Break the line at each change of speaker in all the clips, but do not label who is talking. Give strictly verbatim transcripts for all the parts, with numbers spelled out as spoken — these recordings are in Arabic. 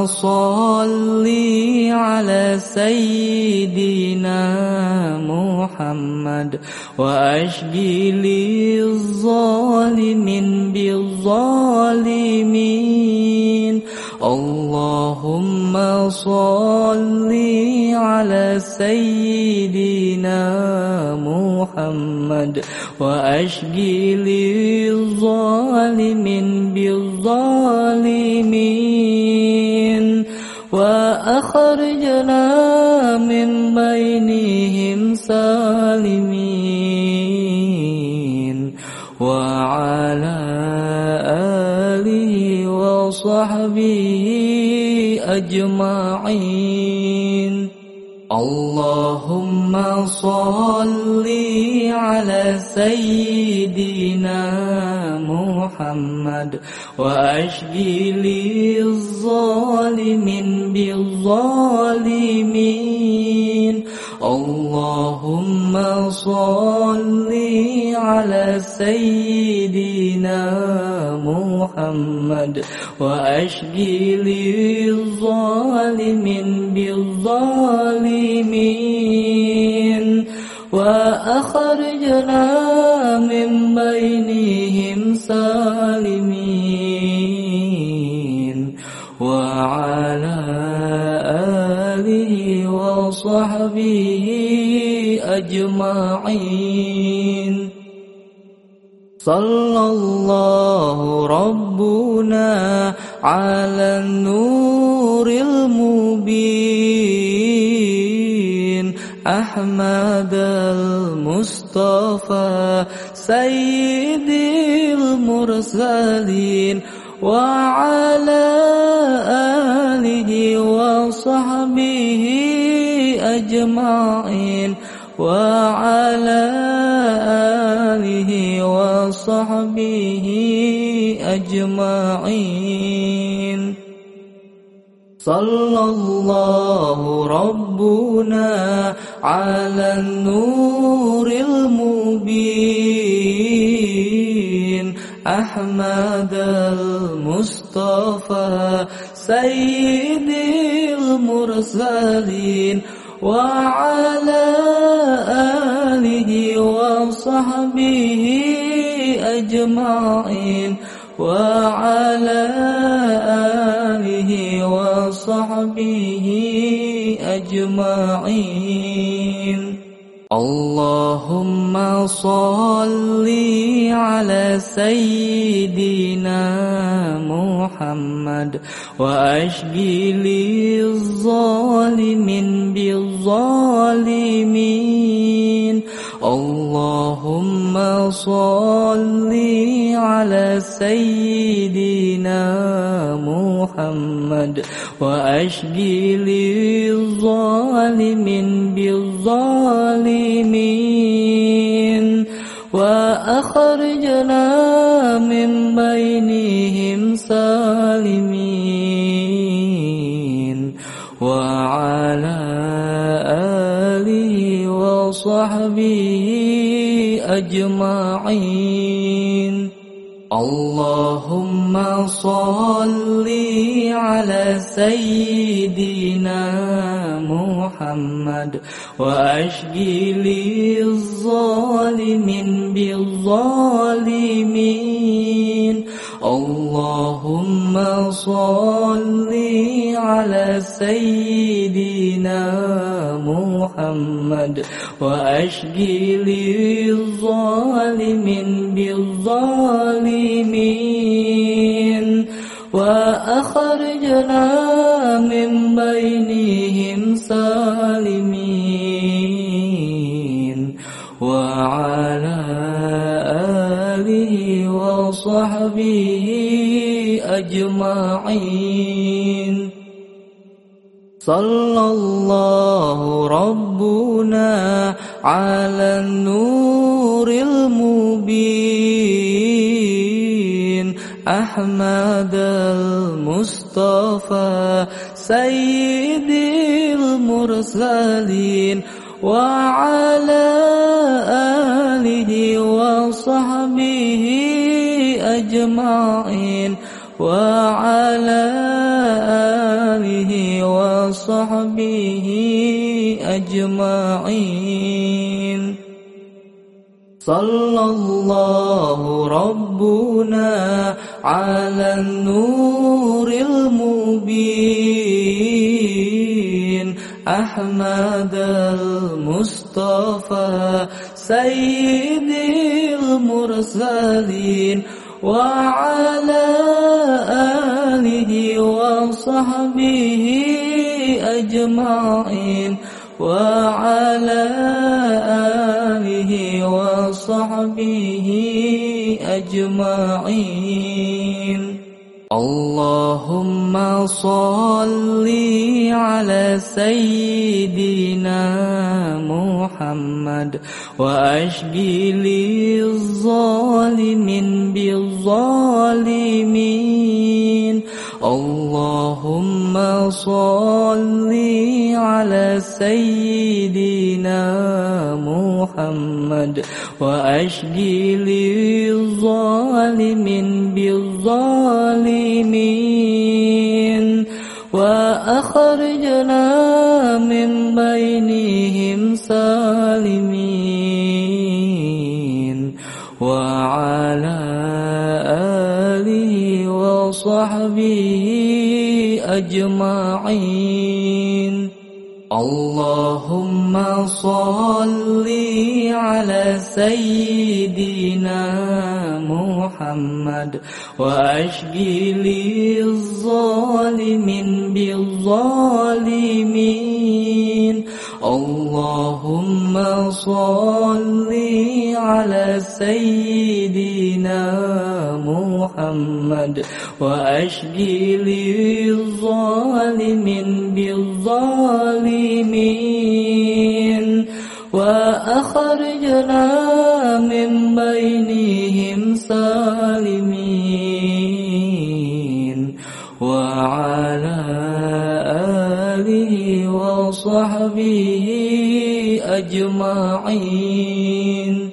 صل على سيدنا محمد وأشغل الظالمين بالظالمين. اللهم صل على سيدنا محمد وأشغل الظالمين بالظالمين وأخرجنا من بينهم سالمين. وعلى آله وصحبه أجمعين. اللهم صل على سيدنا محمد وأشغل الظالمين بالظالمين. اللهم صل على سيدنا محمد وأشغل الظالمين بالظالمين وأخرجنا من بينهم سالمين. وعلى آله وصحبه أجمعين. صلى الله ربنا على النور المبين أحمد المصطفى سيد المرسلين وعلى آله وصحبه أجمعين. وعلى آله وصحبه أجمعين. صلى الله ربنا على النور المبين أحمد المصطفى سيد المرسلين وعلى آله وصحبه أجمعين. وعلى آله وصحبه أجمعين. اللهم صل على سيدنا محمد وأشغل الظالمين بالظالمين. اللهم صل على سيدنا محمد وأشغل الظالمين بالظالمين وأخرجنا من بينهم سالمين. وعلى آله وصحبه أجمعين. اللهم صل على سيدنا محمد وأشغل الظالمين بالظالمين. اللهم صل على سيدنا محمد وأشغل الظالمين بالظالمين وأخرجنا من بينهم سالمين. وعلى آله وصحبه أجمعين. صلى الله ربنا على النور المبين أحمد المصطفى سيد المرسلين وعلى آله وصحبه أجمعين. وعلى وصحبه أجمعين. صلى الله ربنا على النور المبين أحمد المصطفى سيد المرسلين وعلى آله وصحبه أجمعين وعلى آله وصحبه أجمعين. اللهم صل على سيدنا محمد وأشغل الظالمين بالظالمين. اللهم صل على سيدنا محمد وأشغل الظالمين بالظالمين وأخرجنا من بينهم سالمين وعلى آله وصحبه أجمعين. اللهم صل على سيدنا محمد وأشغل الظالمين بالظالمين. اللهم صل على سيدنا محمد وأشغل الظالمين بالظالمين وأخرجنا من بينهم سالمين وعلى آله وصحبه أجمعين.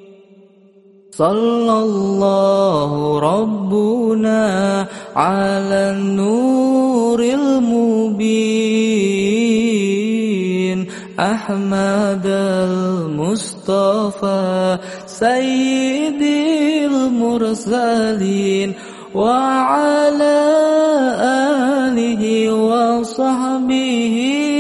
صلى الله ربنا على النور المبين أحمد المصطفى سيد المرسلين وعلى آله وصحبه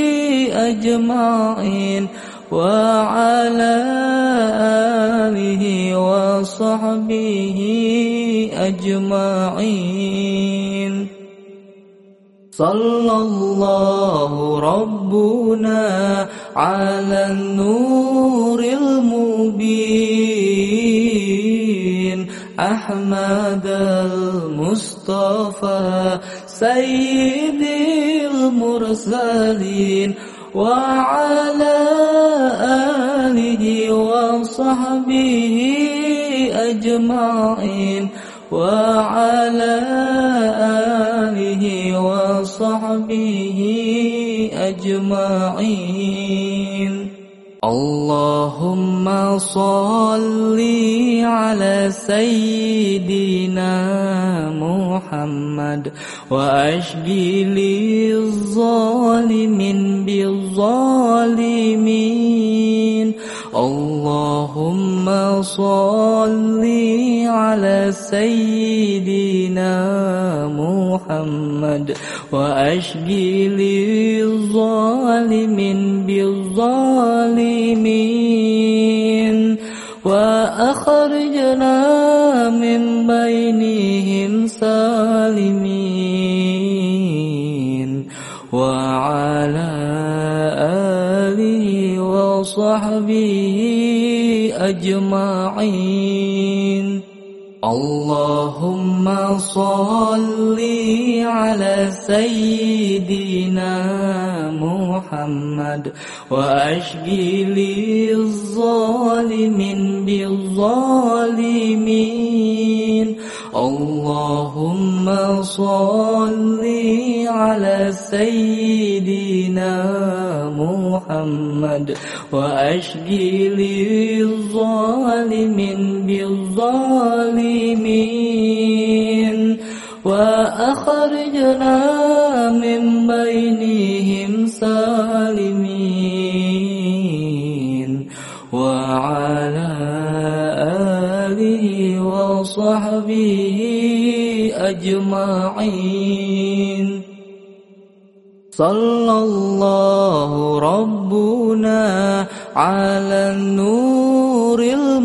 أجمعين وعلى آله وصحبه أجمعين. صلى الله ربنا على النور المبين أحمد المصطفى سيد المرسلين وعلى آله وصحبه أجمعين وعلى آله وصحبه أجمعين. اللهم صل على سيدنا محمد وأشغل الظالمين بالظالمين. اللهم صل على سيدنا محمد وأشغل الظالمين بالظالمين وأخرجنا من بينهم سالمين وعلى آله وصحبه أجمعين. اللهم صل على سيدنا محمد وأشغل الظالمين بالظالمين. اللهم صل على سيدنا محمد وأشغل الظالمين بالظالمين وأخرجنا من بينهم وصحبه أجمعين. صلى الله ربنا على النور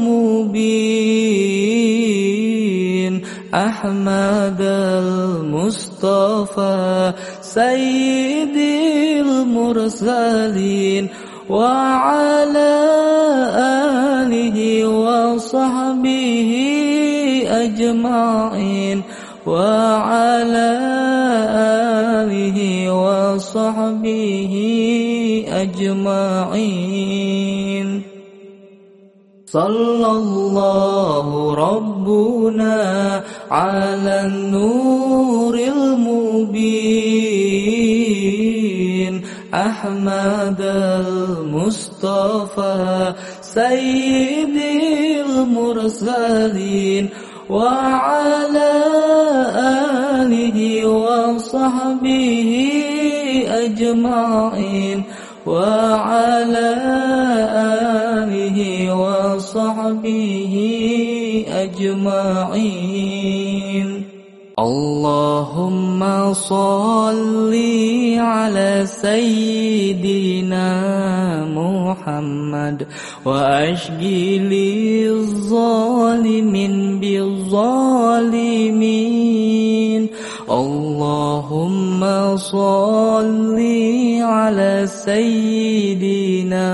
المبين أحمد المصطفى سيد المرسلين وعلى آله وصحبه أجمعين وعلى آله وصحبه أجمعين. صلى الله ربنا على النور المبين أحمد المصطفى سيد المرسلين وعلى آله وصحبه أجمعين وعلى آله وصحبه أجمعين. اللهم صل على سيدنا محمد وأشغل الظالمين بالظالمين. اللهم صل على سيدنا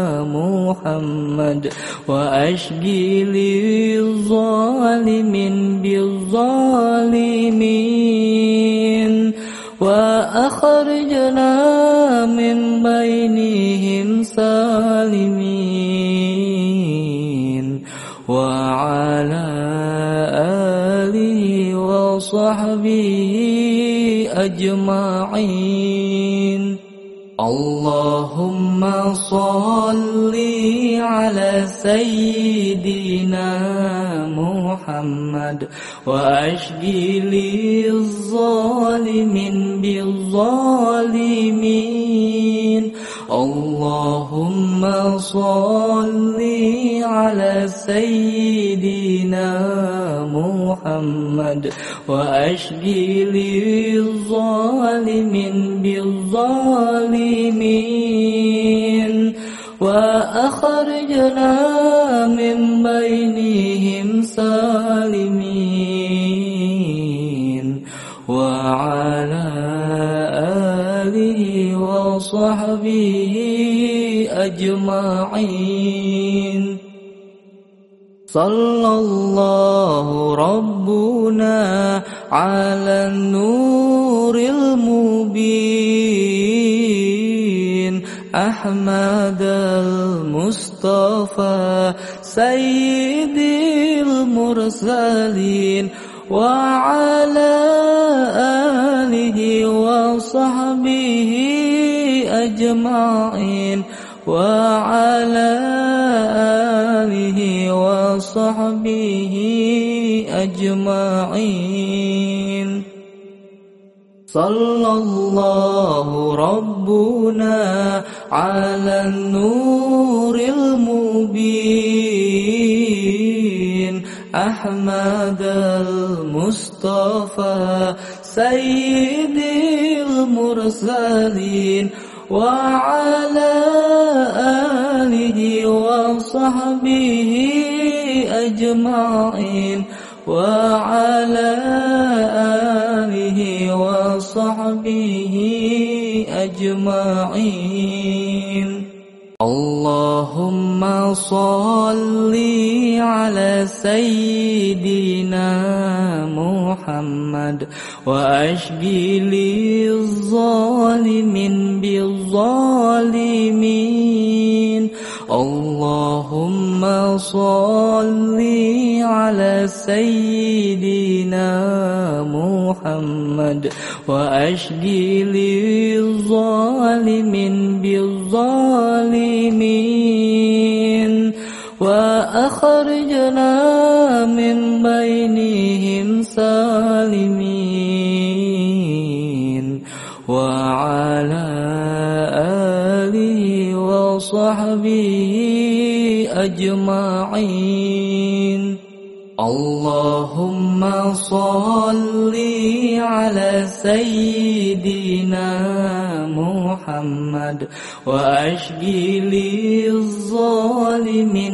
محمد وأشغل الظالمين بالظالمين وأخرجنا من بينهم سالمين. وعلى آله وصحبه أجمعين. اللهم صل على سيدنا محمد وأشغل الظالمين بالظالمين. اللهم صل على سيدنا محمد وأشغل الظالمين بالظالمين وأخرجنا من بينهم سالمين. وعلى آله وصحبه أجمعين. صلى الله ربنا على النور المبين أحمد المصطفى سيد المرسلين وعلى آله وصحبه أجمعين وعلى آله وصحبه أجمعين. صلى الله ربنا على النور المبين أحمد المصطفى سيد المرسلين وعلى آله وصحبه أجمعين وعلى آله وصحبه أجمعين. اللهم صل على سيدنا محمد وأشغل الظالمين بالظالمين. اللهم صل على سيدنا محمد وأشغل الظالمين بالظالمين وأخرجنا من بينهم سالمين. وعلى آله وصحبه أجمعين. اللهم صل على سيدنا محمد وأشغل الظالمين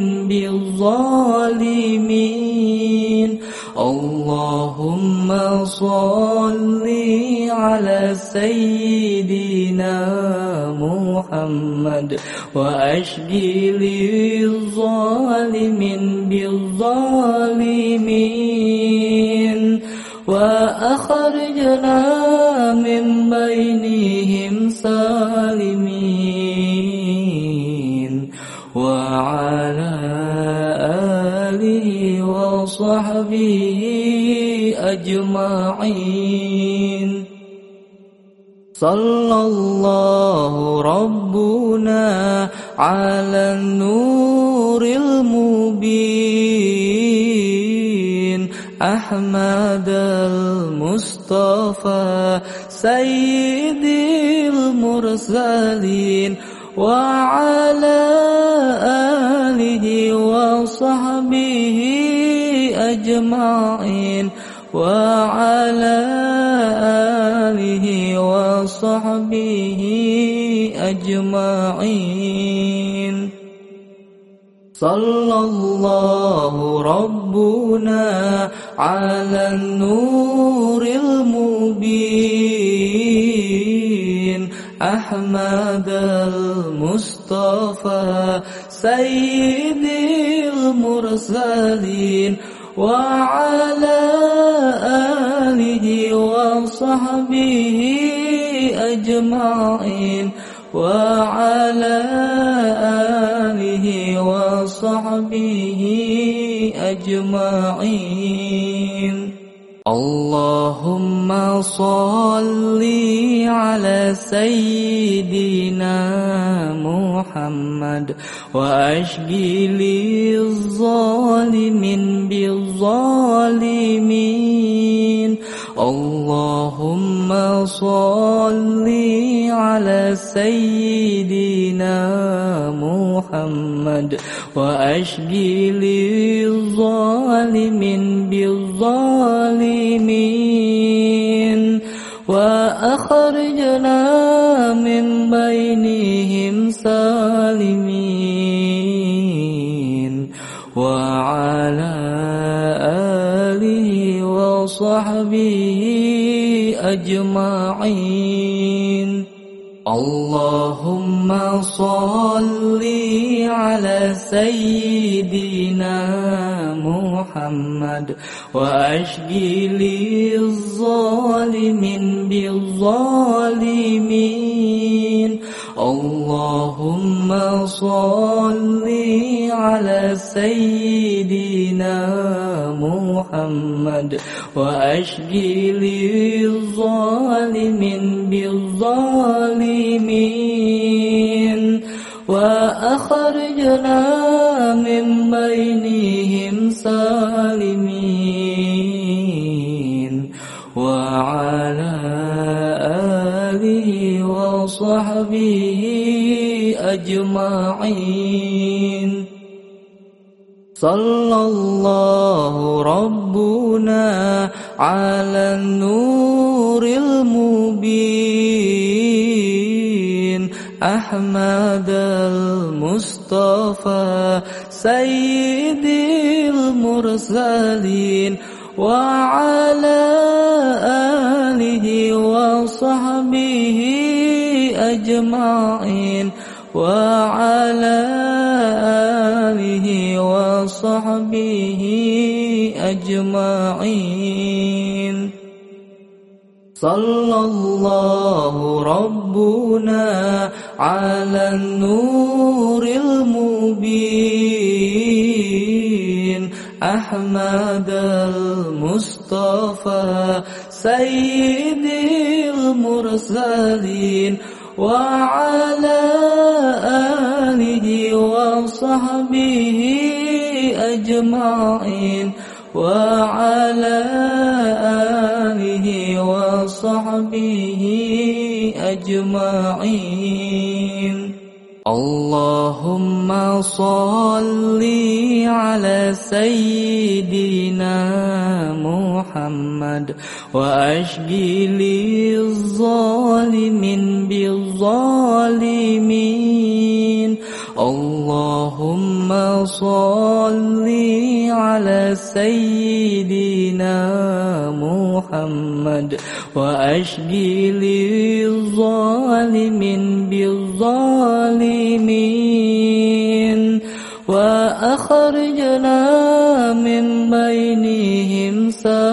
بالظالمين. اللهم صل على سيدنا محمد وأشغل الظالمين بالظالمين وأخرجنا من بينهم سالمين. وعلى آله وصحبه أجمعين. صلى الله ربنا على النور المبين أحمد المصطفى سيد المرسلين وعلى آله وصحبه أجمعين. وعلى آله وصحبه أجمعين. صلى الله ربنا على النور المبين أحمد المصطفى سيد المرسلين وعلى آله وصحبه أجمعين. وعلى آله وصحبه أجمعين. اللهم صل على سيدنا محمد وأشغل الظالمين بالظالمين. اللهم صل على سيدنا محمد وأشغل الظالمين بالظالمين وأخرجنا من بينهم سالمين. وعلى آله وصحبه أجمعين. اللهم صل على سيدنا محمد وأشغل الظالمين بالظالمين. اللهم صل على سيدنا محمد وأشغل الظالمين بالظالمين وأخرجنا من بينهم سالمين. وعلى آله وصحبه أجمعين. صلى الله ربنا على النور المبين أحمد المصطفى سيد المرسلين وعلى آله وصحبه أجمعين. وعلى آله وصحبه أجمعين. صلى الله ربنا على النور المبين أحمد المصطفى سيد المرسلين وعلى آله وصحبه أجمعين. وعلى آله وصحبه أجمعين. اللهم صل على سيدنا محمد وأشغل الظالمين بالظالمين. اللهم صل على سيدنا محمد وأشغل الظالمين بالظالمين وأخرجنا من بينهم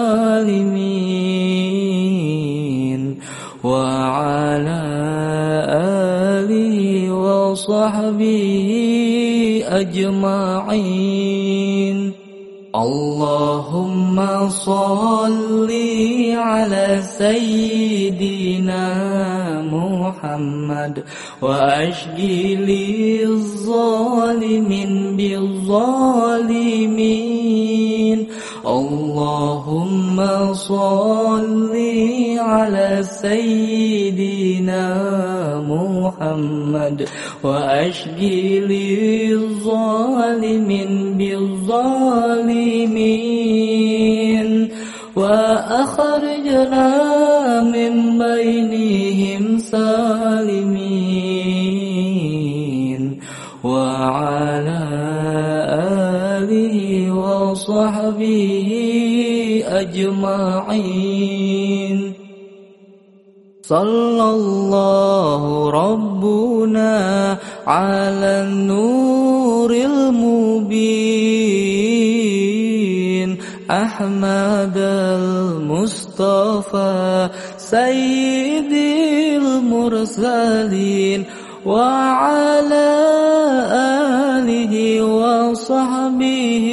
سالمين. وعلى آله وصحبه أجمعين. اللهم صل على سيدنا محمد وأشغل الظالمين بالظالمين. اللهم صل على سيدنا محمد وأشغل الظالمين بالظالمين وأخرجنا من بينهم سالمين. وعلى آله وصحبه أجمعين. صلى الله ربنا على النور المبين أحمد المصطفى سيد المرسلين وعلى آله وصحبه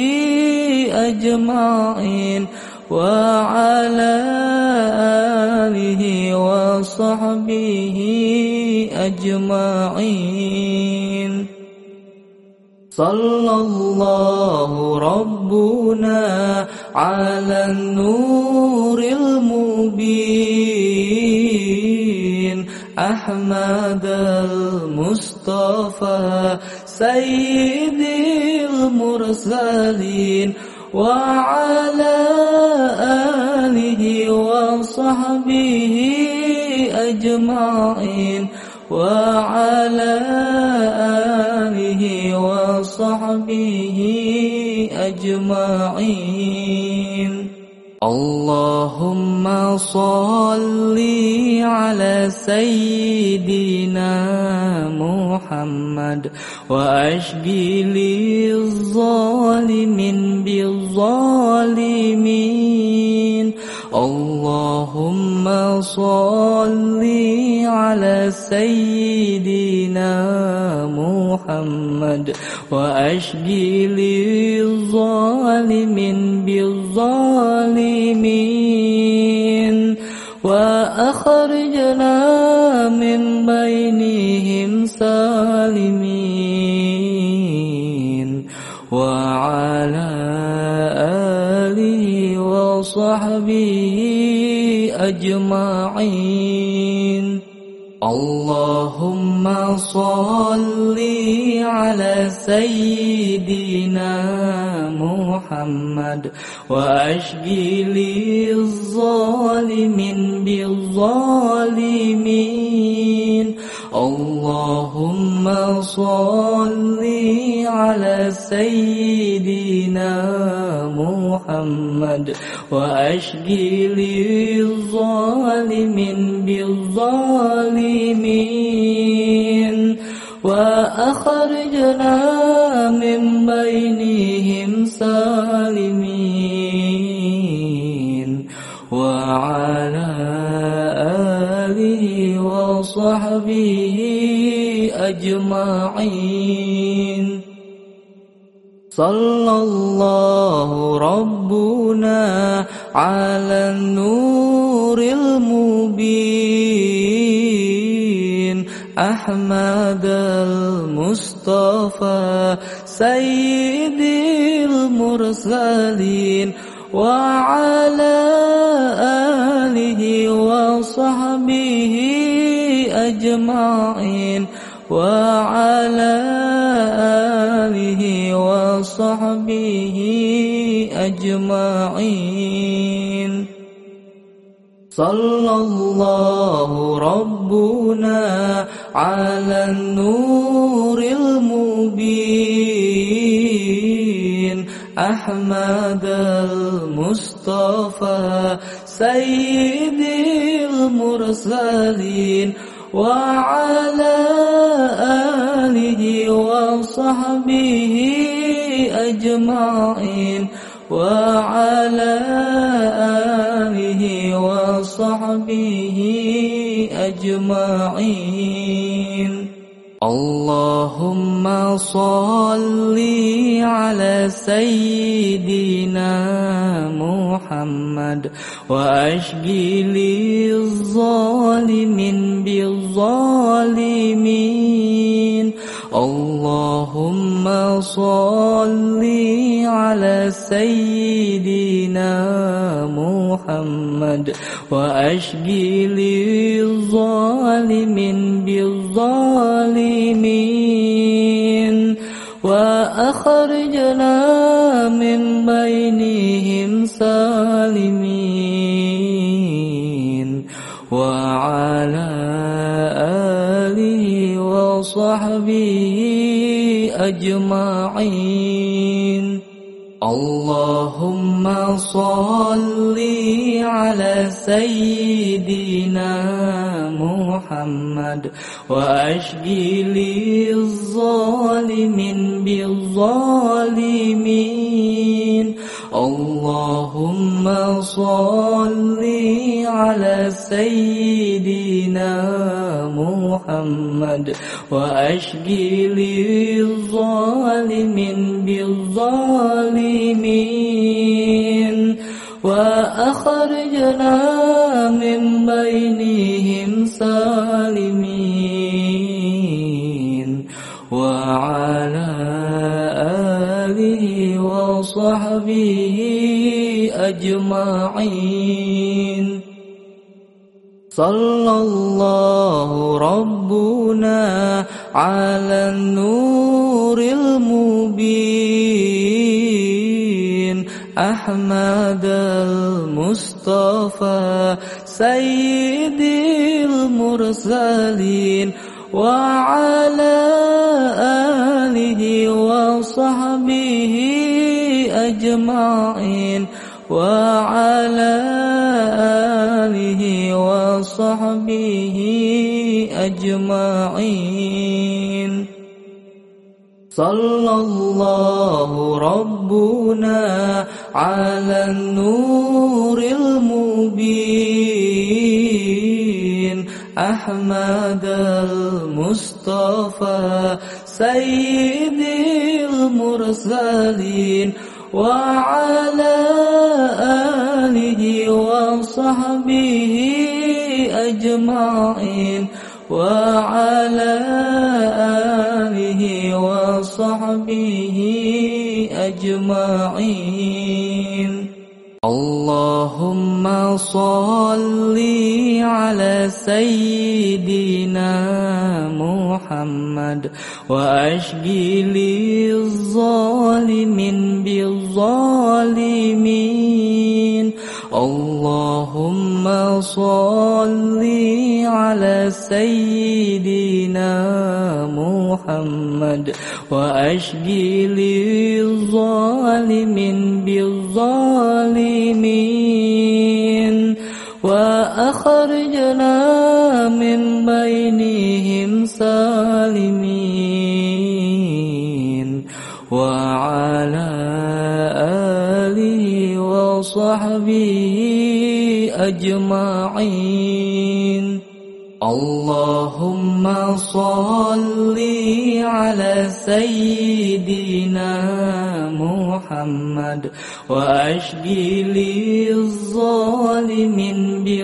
أجمعين. وعلى آله وصحبه أجمعين. صلى الله ربنا على النور المبين أحمد المصطفى سيد المرسلين وعلى آله وصحبه أجمعين. وعلى آله وصحبه أجمعين. اللهم صل على سيدنا محمد وأشغل الظالمين بالظالمين. اللهم صل على سيدنا محمد وأشغل الظالمين بالظالمين وأخرجنا من بينهم سالمين. وعلى آله وصحبه أجمعين. اللهم صل على سيدنا محمد وأشغل الظالمين بالظالمين. اللهم صل على سيدنا محمد وأشغل الظالمين بالظالمين وأخرجنا من بينهم سالمين. وعلى آله وصحبه أجمعين. صلى الله ربنا على النور المبين أحمد المصطفى سيد المرسلين وعلى آله وصحبه أجمعين. وعلى آله وصحبه أجمعين. صلى الله ربنا على النور المبين أحمد المصطفى سيد المرسلين وعلى آله وصحبه أجمعين وعلى آله وصحبه أجمعين. اللهم صل على سيدنا محمد وأشغل الظالمين بالظالمين. اللهم صل على سيدنا محمد وأشغل الظالمين بالظالمين وأخرجنا من بينهم سالمين وعلى آله وصحبه أجمعين. اللهم صل على سيدنا محمد وأشغل الظالمين بالظالمين. اللهم صل على سيدنا محمد وأشغل الظالمين بالظالمين وأخرجنا من بينهم سالمين وعلى آله وصحبه أجمعين. صلى الله ربنا على النور المبين أحمد المصطفى سيد المرسلين وعلى آله وصحبه أجمعين وعلى آله وصحبه أجمعين. صلى الله ربنا على النور المبين أحمد المصطفى سيد المرسلين وعلى آله وصحبه أجمعين وعلى آله وصحبه أجمعين. اللهم صل على سيدنا محمد وأشغل الظالمين بالظالمين. اللهم صل على سيدنا محمد وأشغل الظالمين بالظالمين وأخرجنا من بينهم سالمين وعلى آله وصحبه أجمعين. اللهم صل على سيدنا محمد وأشغل الظالمين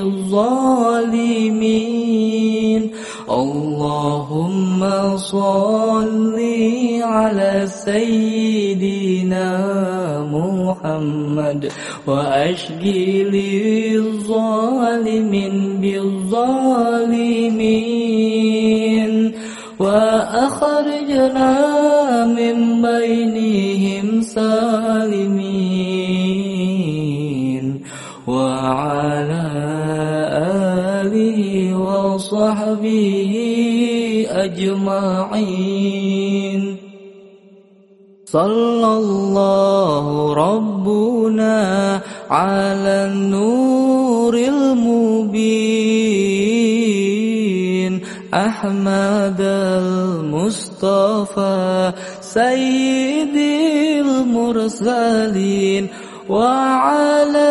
بالظالمين. اللهم صل على سيدنا محمد وأشغل الظالمين بالظالمين وأخرجنا من بينهم سالمين وعلى آله وصحبه أجمعين. صلى الله ربنا على النور المبين أحمد المصطفى سيد المرسلين وعلى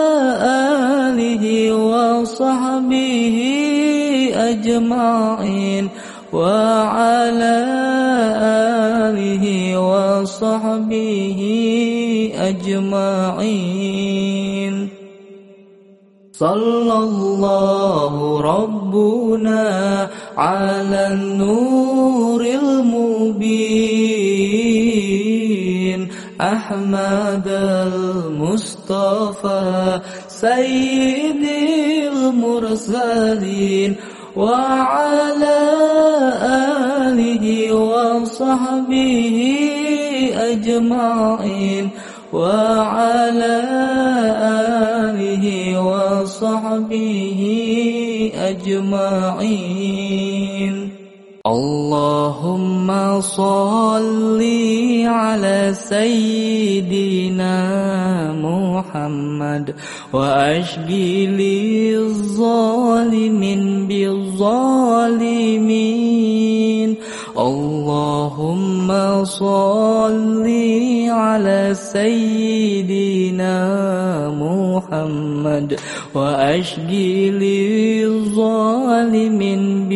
آله وصحبه أجمعين وعلى آله وصحبه أجمعين. صلى الله ربنا على النور المبين أحمد المصطفى سيد المرسلين وعلى آله وصحبه أجمعين وعلى آله وصحبه أجمعين. اللهم صل على سيدنا محمد وأشغل الظالمين بالظالمين. اللهم صل على سيدنا محمد وأشغل الظالمين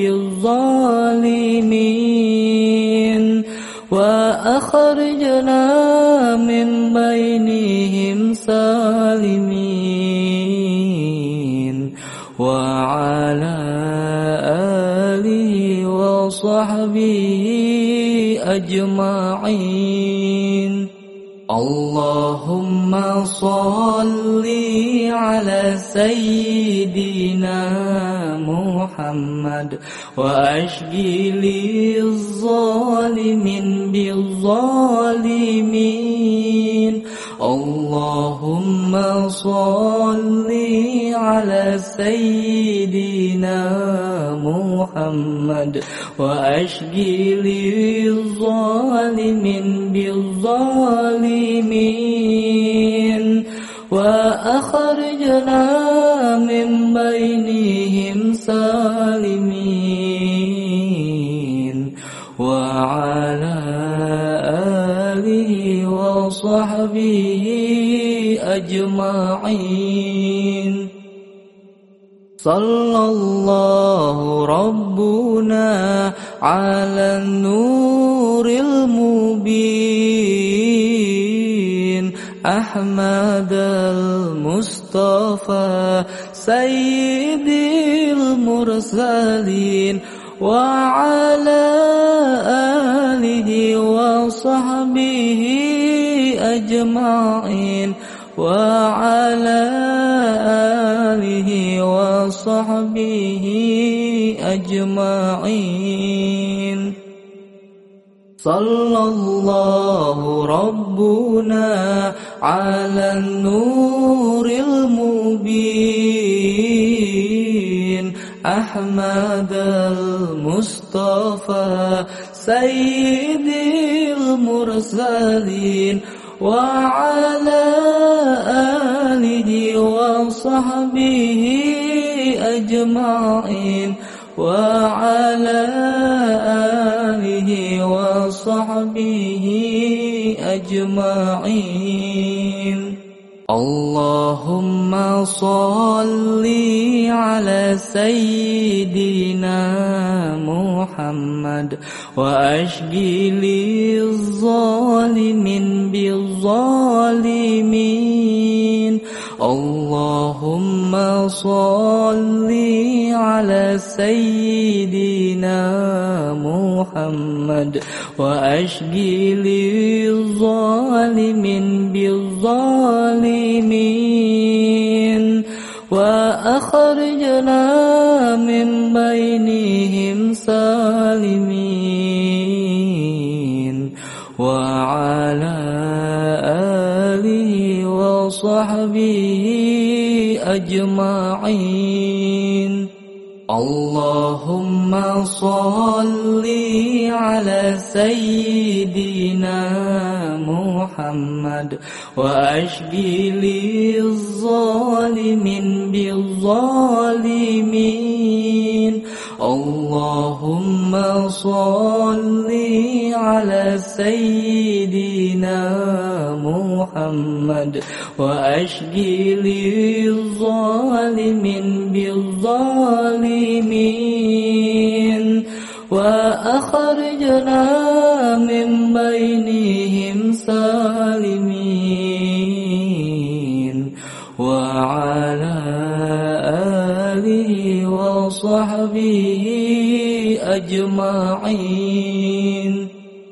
بالظالمين وأخرجنا من بينهم سالمين وعلى آله وصحبه أجمعين. اللهم صل على سيدنا محمد وأشغل الظالمين بالظالمين. اللهم صل على سيدنا محمد وأشغل الظالمين بالظالمين وأخرجنا من بينهم سالمين وعلى آله وصحبه أجمعين. صلى الله ربنا على النور المبين أحمد المصطفى سيد المرسلين وعلى آله وصحبه أجمعين وعلى آله وصحبه أجمعين. صلى الله ربنا على النور المبين أحمد المصطفى سيد المرسلين وعلى آله وصحبه أجمعين وعلى آله وصحبه أجمعين. اللهم صل على سيدنا محمد وأشغل الظالمين بالظالمين. اللهم صل على سيدنا محمد وأشغل الظالمين بالظالمين وأخرجنا من بينهم سالمين وعلى آله وصحبه أجمعين. اللهم صل على سيدنا محمد وأشغل الظالمين بالظالمين. اللهم صل على سيدنا محمد وأشغل الظالمين بالظالمين وأخرجنا من بينهم سالمين وعلى آله وصحبه أجمعين.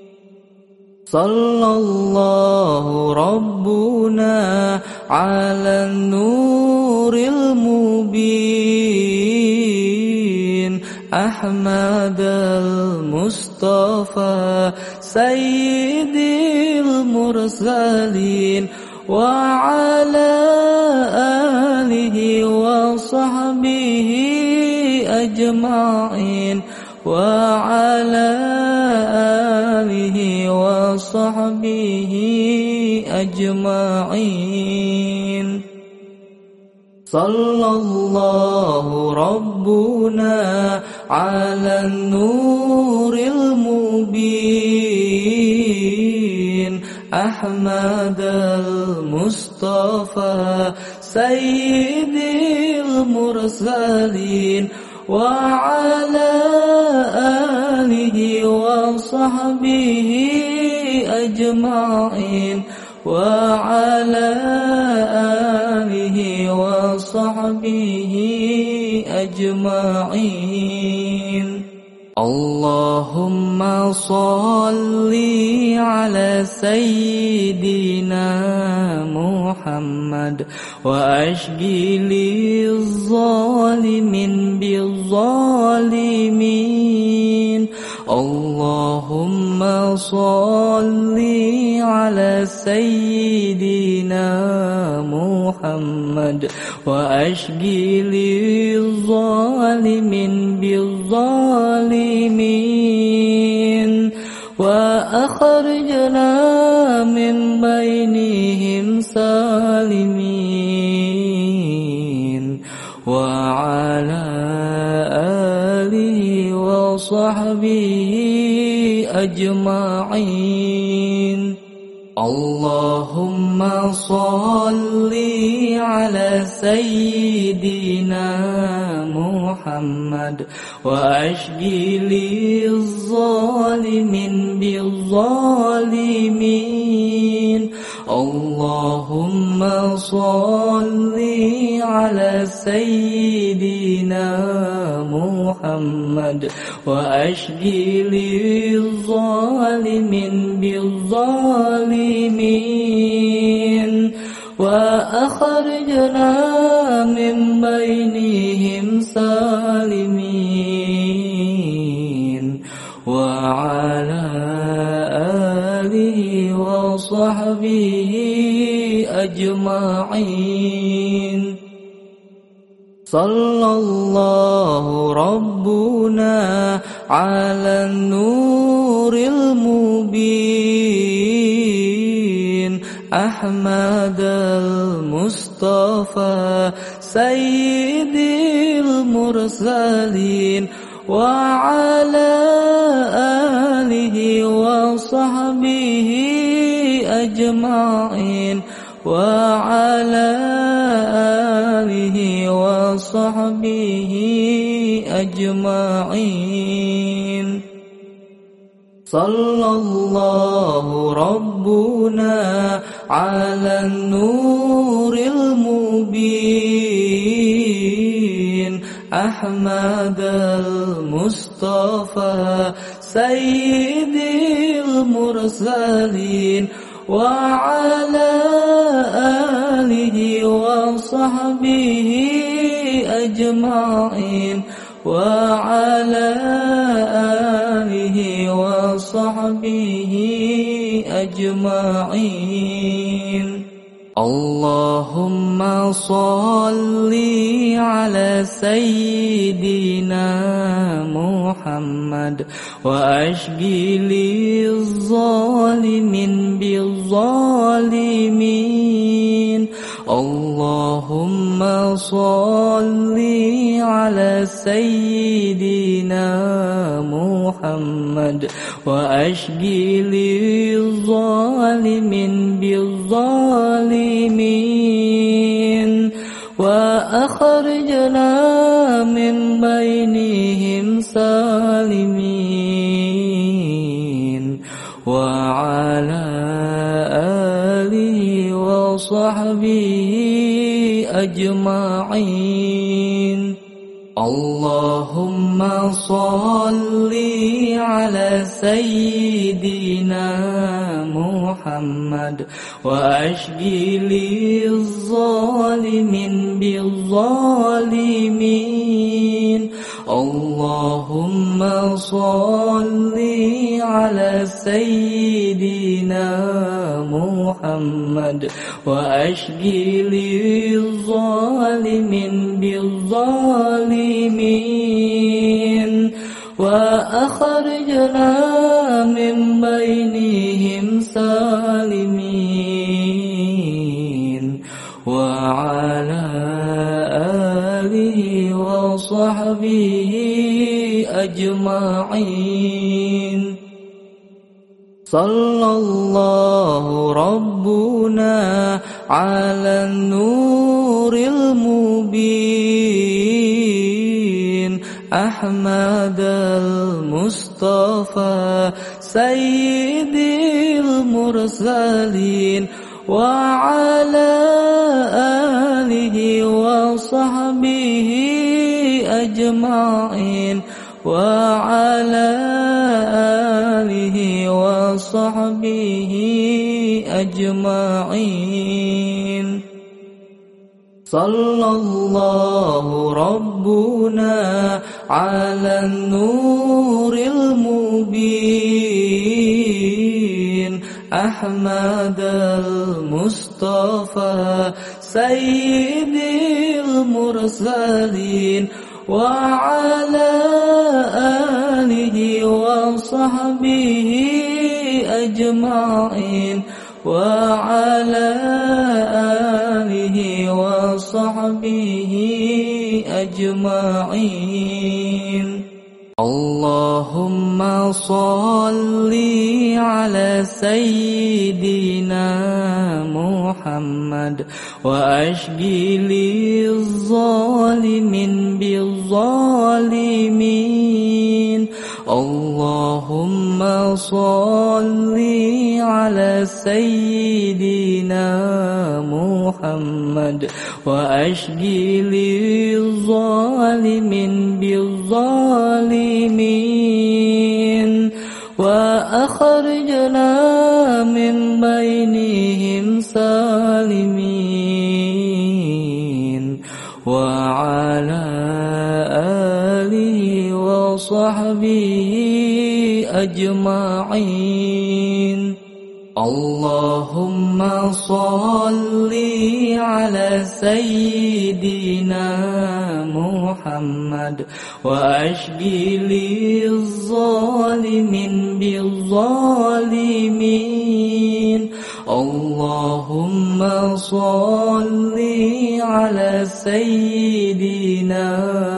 صلى الله ربنا على النور المبين أحمد المصطفى سيد المرسلين وعلى آله وصحبه أجمعين وعلى آله وصحبه أجمعين. صلى الله ربنا على النور المبين أحمد المصطفى سيد المرسلين وعلى آله وصحبه أجمعين وعلى آله وصحبه أجمعين. اللهم صل على سيدنا محمد وأشغل الظالمين بالظالمين. اللهم صل على سيدنا محمد وأشغل الظالمين بالظالمين وأخرجنا من بينهم سالمين وعلى آله وصحبه أجمعين. اللهم صل على سيدنا محمد وأشغل الظالمين بالظالمين. اللهم صل على سيدنا محمد وأشغل الظالمين بالظالمين وأخرجنا من بينهم سالمين وعلى آله وصحبه أجمعين. صلى الله ربنا على النور المبين أحمد المصطفى سيد المرسلين وعلى آله وصحبه أجمعين وعلى آله وصحبه أجمعين. صلى الله ربنا على النور المبين أحمد المصطفى سيد المرسلين وعلى آله وصحبه أجمعين وعلى آله وصحبه أجمعين. اللهم صل على سيدنا محمد وأشغل الظالمين بالظالمين. اللهم صل على سيدنا محمد وأشغل الظالمين بالظالمين وأخرجنا من بينهم سالمين وعلى آله وصحبه أجمعين. اللهم صل على سيدنا محمد وأشغل الظالمين بالظالمين. اللهم صل على سيدنا محمد وأشغل الظالمين بالظالمين وأخرجنا من بينهم سالمين وعلى آله وصحبه أجمعين. صلى الله ربنا على النور المبين أحمد المصطفى سيد المرسلين وعلى آله وصحبه أجمعين وعلى آله وصحبه أجمعين. صلى الله ربنا على النور المبين أحمد المصطفى سيد المرسلين وعلى آله وصحبه أجمعين وعلى آله وصحبه أجمعين. اللهم صل على سيدنا محمد وأشغل الظالمين بالظالمين. اللهم صل على سيدنا محمد وأشغل الظالمين بالظالمين وأخرجنا من بينهم سالمين وعلى آله وصحبه أجمعين. اللهم صل على سيدنا محمد وأشغل الظالمين بالظالمين. اللهم صل على سيدنا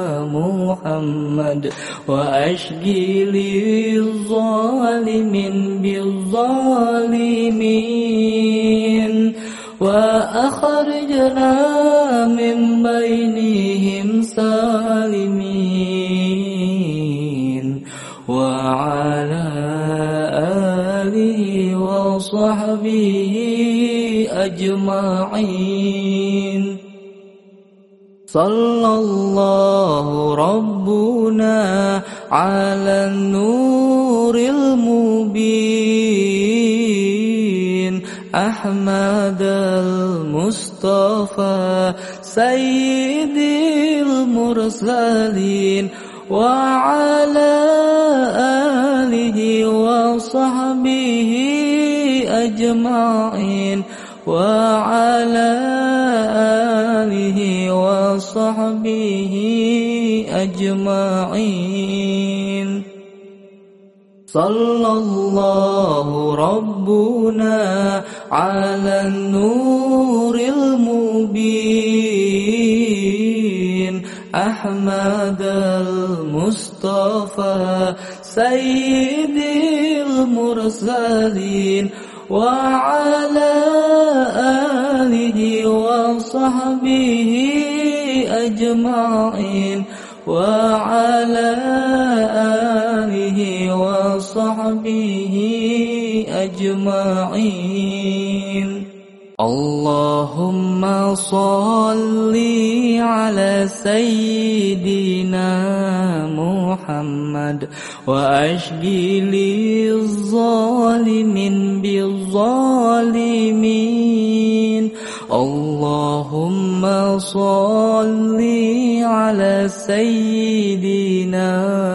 محمد وأشغل الظالمين بالظالمين وأخرجنا من بينهم سالمين وعلى آله وصحبه أجمعين. صلى الله ربنا على النور المبين أحمد المصطفى المصطفى سيد المرسلين وعلى آله وصحبه أجمعين وعلى آله وصحبه أجمعين. صلى الله ربنا على النور المبين أحمد المصطفى سيد المرسلين وعلى آله وصحبه أجمعين وعلى آله وصحبه أجمعين. اللهم صل على سيدنا محمد وأشغل الظالمين بالظالمين. اللهم صل على سيدنا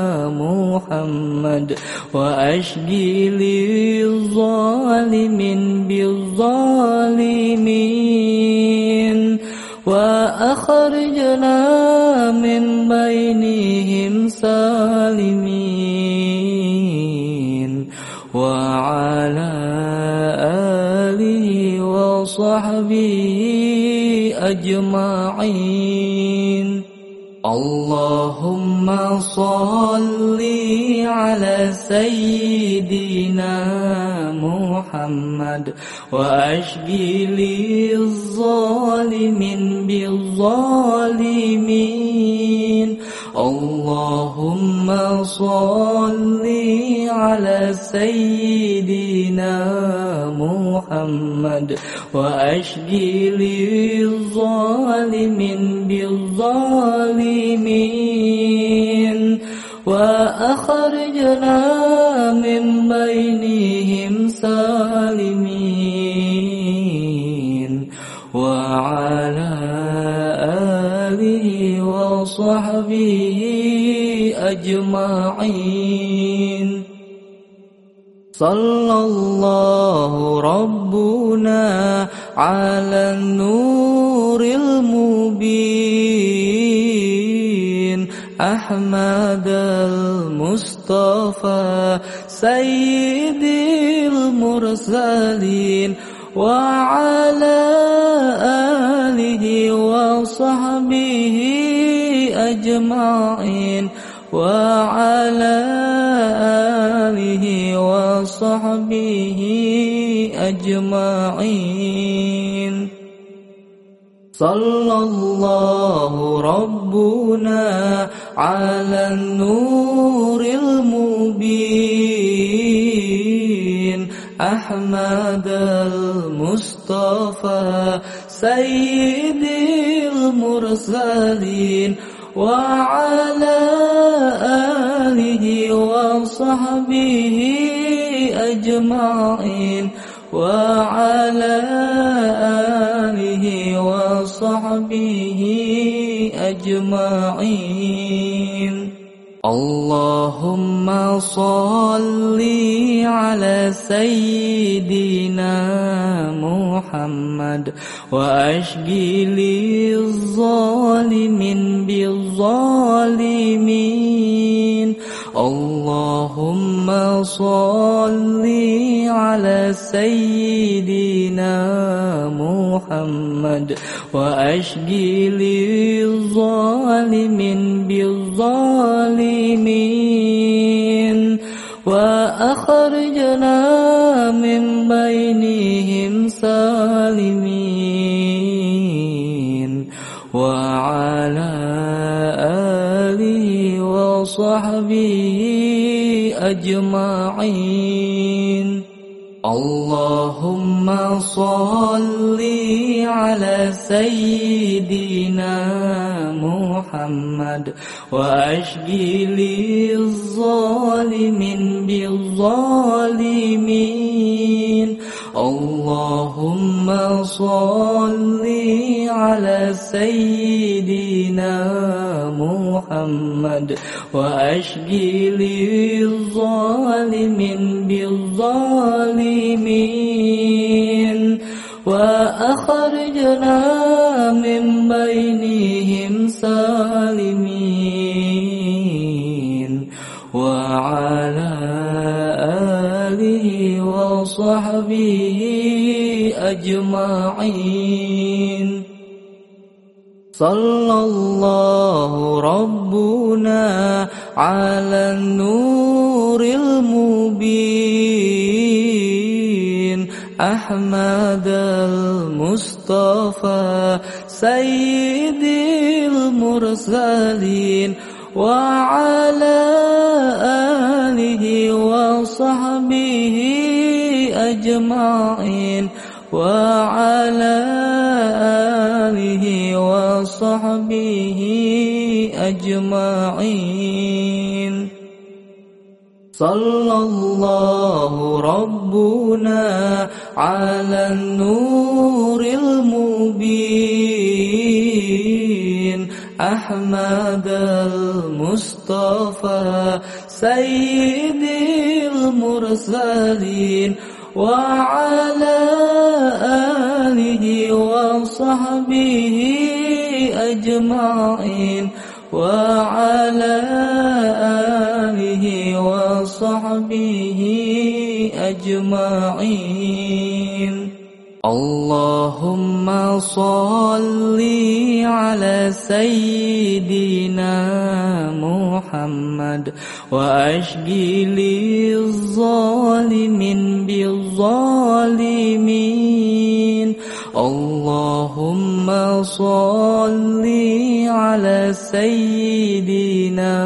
محمد وأشغل الظالمين بالظالمين وأخرجنا من بينهم سالمين وعلى آله وصحبه أجمعين. اللهم صل على سيدنا محمد وأشغل الظالمين بالظالمين. اللهم صل على سيدنا محمد وأشغل الظالمين بالظالمين وأخرجنا من بينهم سالمين وعلى آله وصحبه أجمعين. صلى الله ربنا على النور المبين أحمد المصطفى سيد المرسلين وعلى آله وصحبه أجمعين وعلى آله وصحبه أجمعين. صلى الله ربنا على النور المبين أحمد المصطفى سيد المرسلين وعلى آله وصحبه أجمعين وعلى آله وصحبه أجمعين. اللهم صل على سيدنا محمد وأشغل الظالمين بالظالمين. اللهم صل على سيدنا محمد وأشغل الظالمين بالظالمين وأخرجنا من بينهم سالمين وعلى آله وصحبه أجمعين. اللهم صل على سيدنا محمد وأشغل الظالمين بالظالمين. اللهم صل على سيدنا محمد وأشغل الظالمين بالظالمين وأخرجنا من بينهم سالمين وعلى آله وصحبه أجمعين. صلى الله ربنا على النور المبين أحمد المصطفى سيد المرسلين وعلى آله وصحبه أجمعين وعلى آله وصحبه أجمعين. صلى الله ربنا على النور المبين أحمد المصطفى سيد المرسلين وعلى آله وصحبه أجمعين وعلى آله وصحبه أجمعين. اللهم صل على سيدنا محمد وأشغل الظالمين بالظالمين. اللهم صل على سيدنا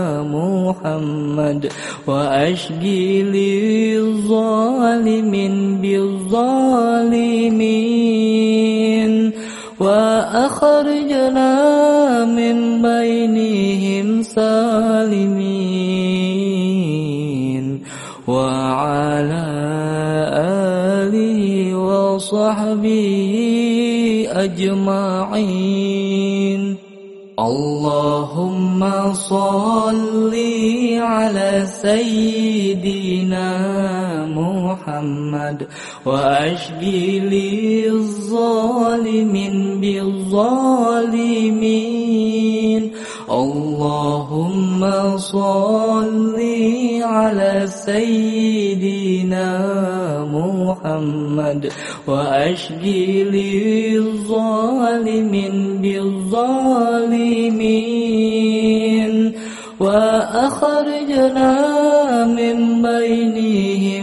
محمد وأشغل الظالمين بالظالمين وأخرجنا من بينهم سالمين وعلى آله وصحبه أجمعين. اللهم صل على سيدنا محمد وأشغل الظالمين بالظالمين. اللهم صل على سيدنا محمد وأشغل الظالمين بالظالمين وأخرجنا من بينهم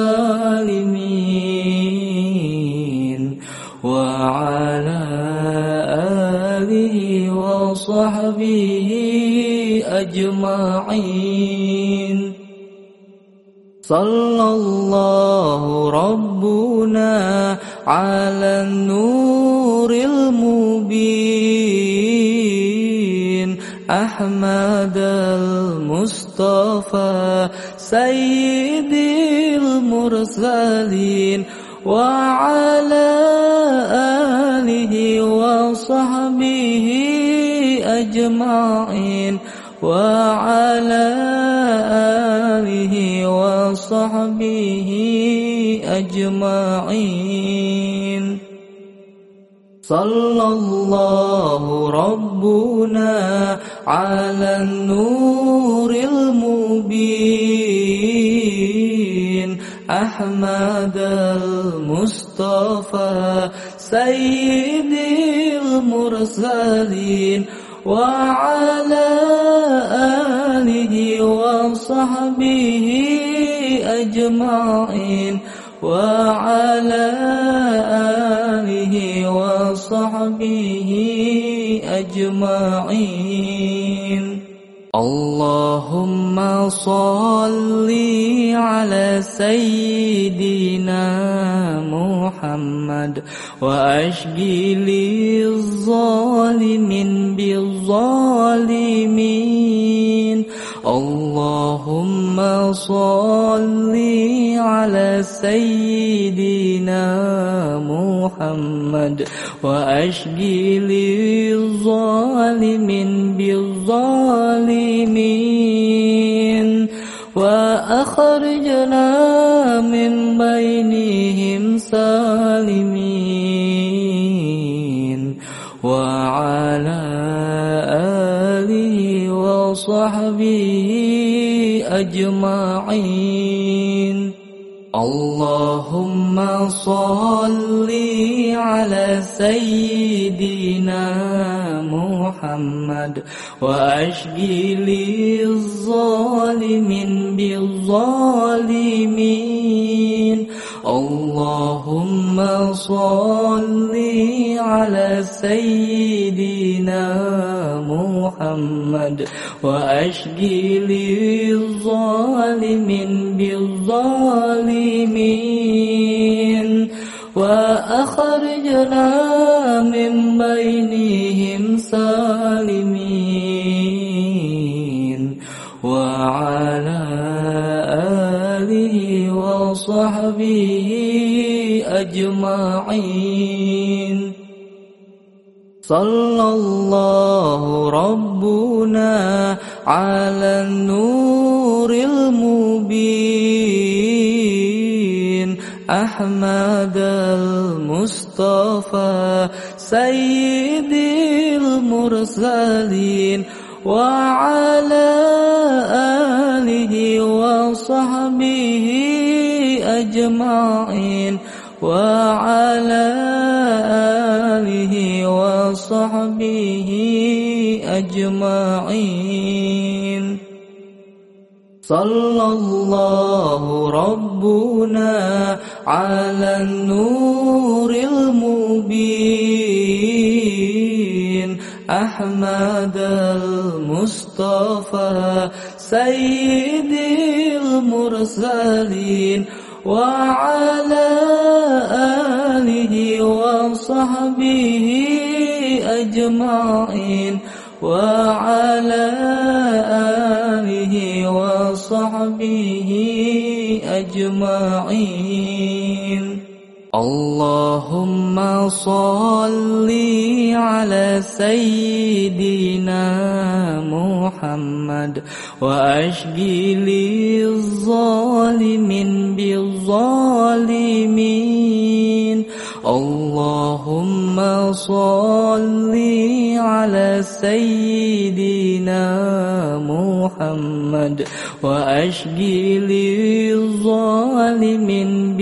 سالمين وعلى آله وصحبه أجمعين. صلى الله ربنا على النور المبين أحمد المصطفى سيد المرسلين وعلى آله وصحبه أجمعين وعلى آله وصحبه أجمعين. صلى الله ربنا على النور المبين أحمد المصطفى سيد المرسلين وعلى آله وصحبه أجمعين وعلى آله وصحبه أجمعين. اللهم صل على سيدنا محمد وأشغل الظالمين بالظالمين. اللهم صل على سيدنا محمد وأشقي للظالمين بالظالمين وأخرجنا من بينهم سالمين وعلى آله وصحبه أجمعين. اللهم صل على سيدنا محمد وأشقي للظالمين بالظالمين. اللهم صل على سيدنا محمد وأشقي للظالمين بالظالمين وأخرجنا من بينهم سالمين وعلى آله وصحبه أجمعين. صلى الله ربنا على النور المبين أحمد المصطفى سيد المرسلين وعلى آله وصحبه أجمعين وعلى آله وصحبه أجمعين. صلى الله ربنا على النور المبين أحمد المصطفى سيد المرسلين وعلى آله وصحبه أجمعين وعلى آله وصحبه أجمعين. اللهم صل على سيدنا محمد وأشقي للظالمين بالظالمين. اللهم صل على سيدنا محمد وأشقي للظالمين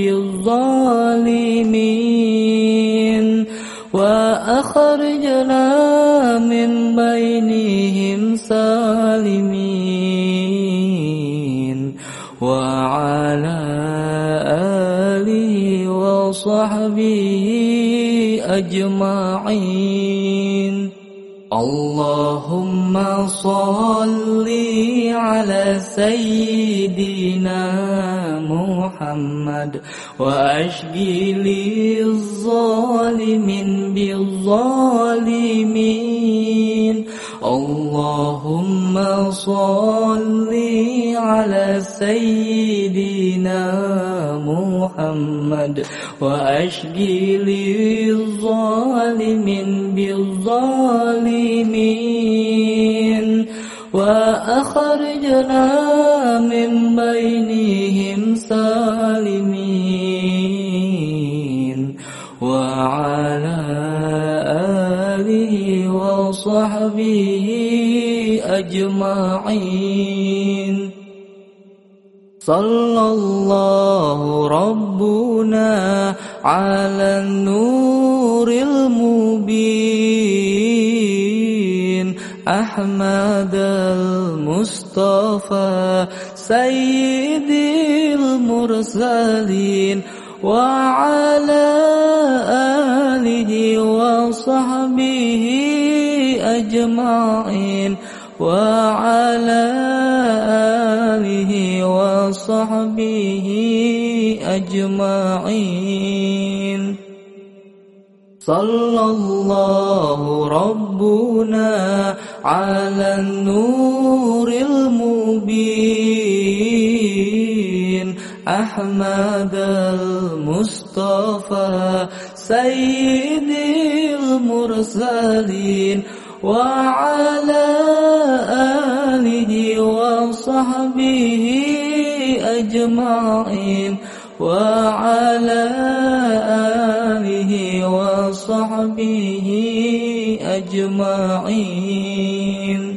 بالظالمين وأخرجنا من بينهم سالمين وعلى آله وصحبه أجمعين. اللهم صل على سيدنا محمد وأشقي للظالمين بالظالمين. اللهم صل على سيدنا محمد وأشقي للظالمين بالظالمين وأخرجنا من بينهم سالمين وعلى آله وصحبه أجمعين. صلى الله ربنا على النور المبين أحمد المصطفى سيد المرسلين وعلى آله وصحبه أجمعين وعلى آله وصحبه أجمعين. صلى الله ربنا على النور المبين أحمد المصطفى سيد المرسلين وعلى آله وصحبه أجمعين وعلى آله وصحبه أجمعين.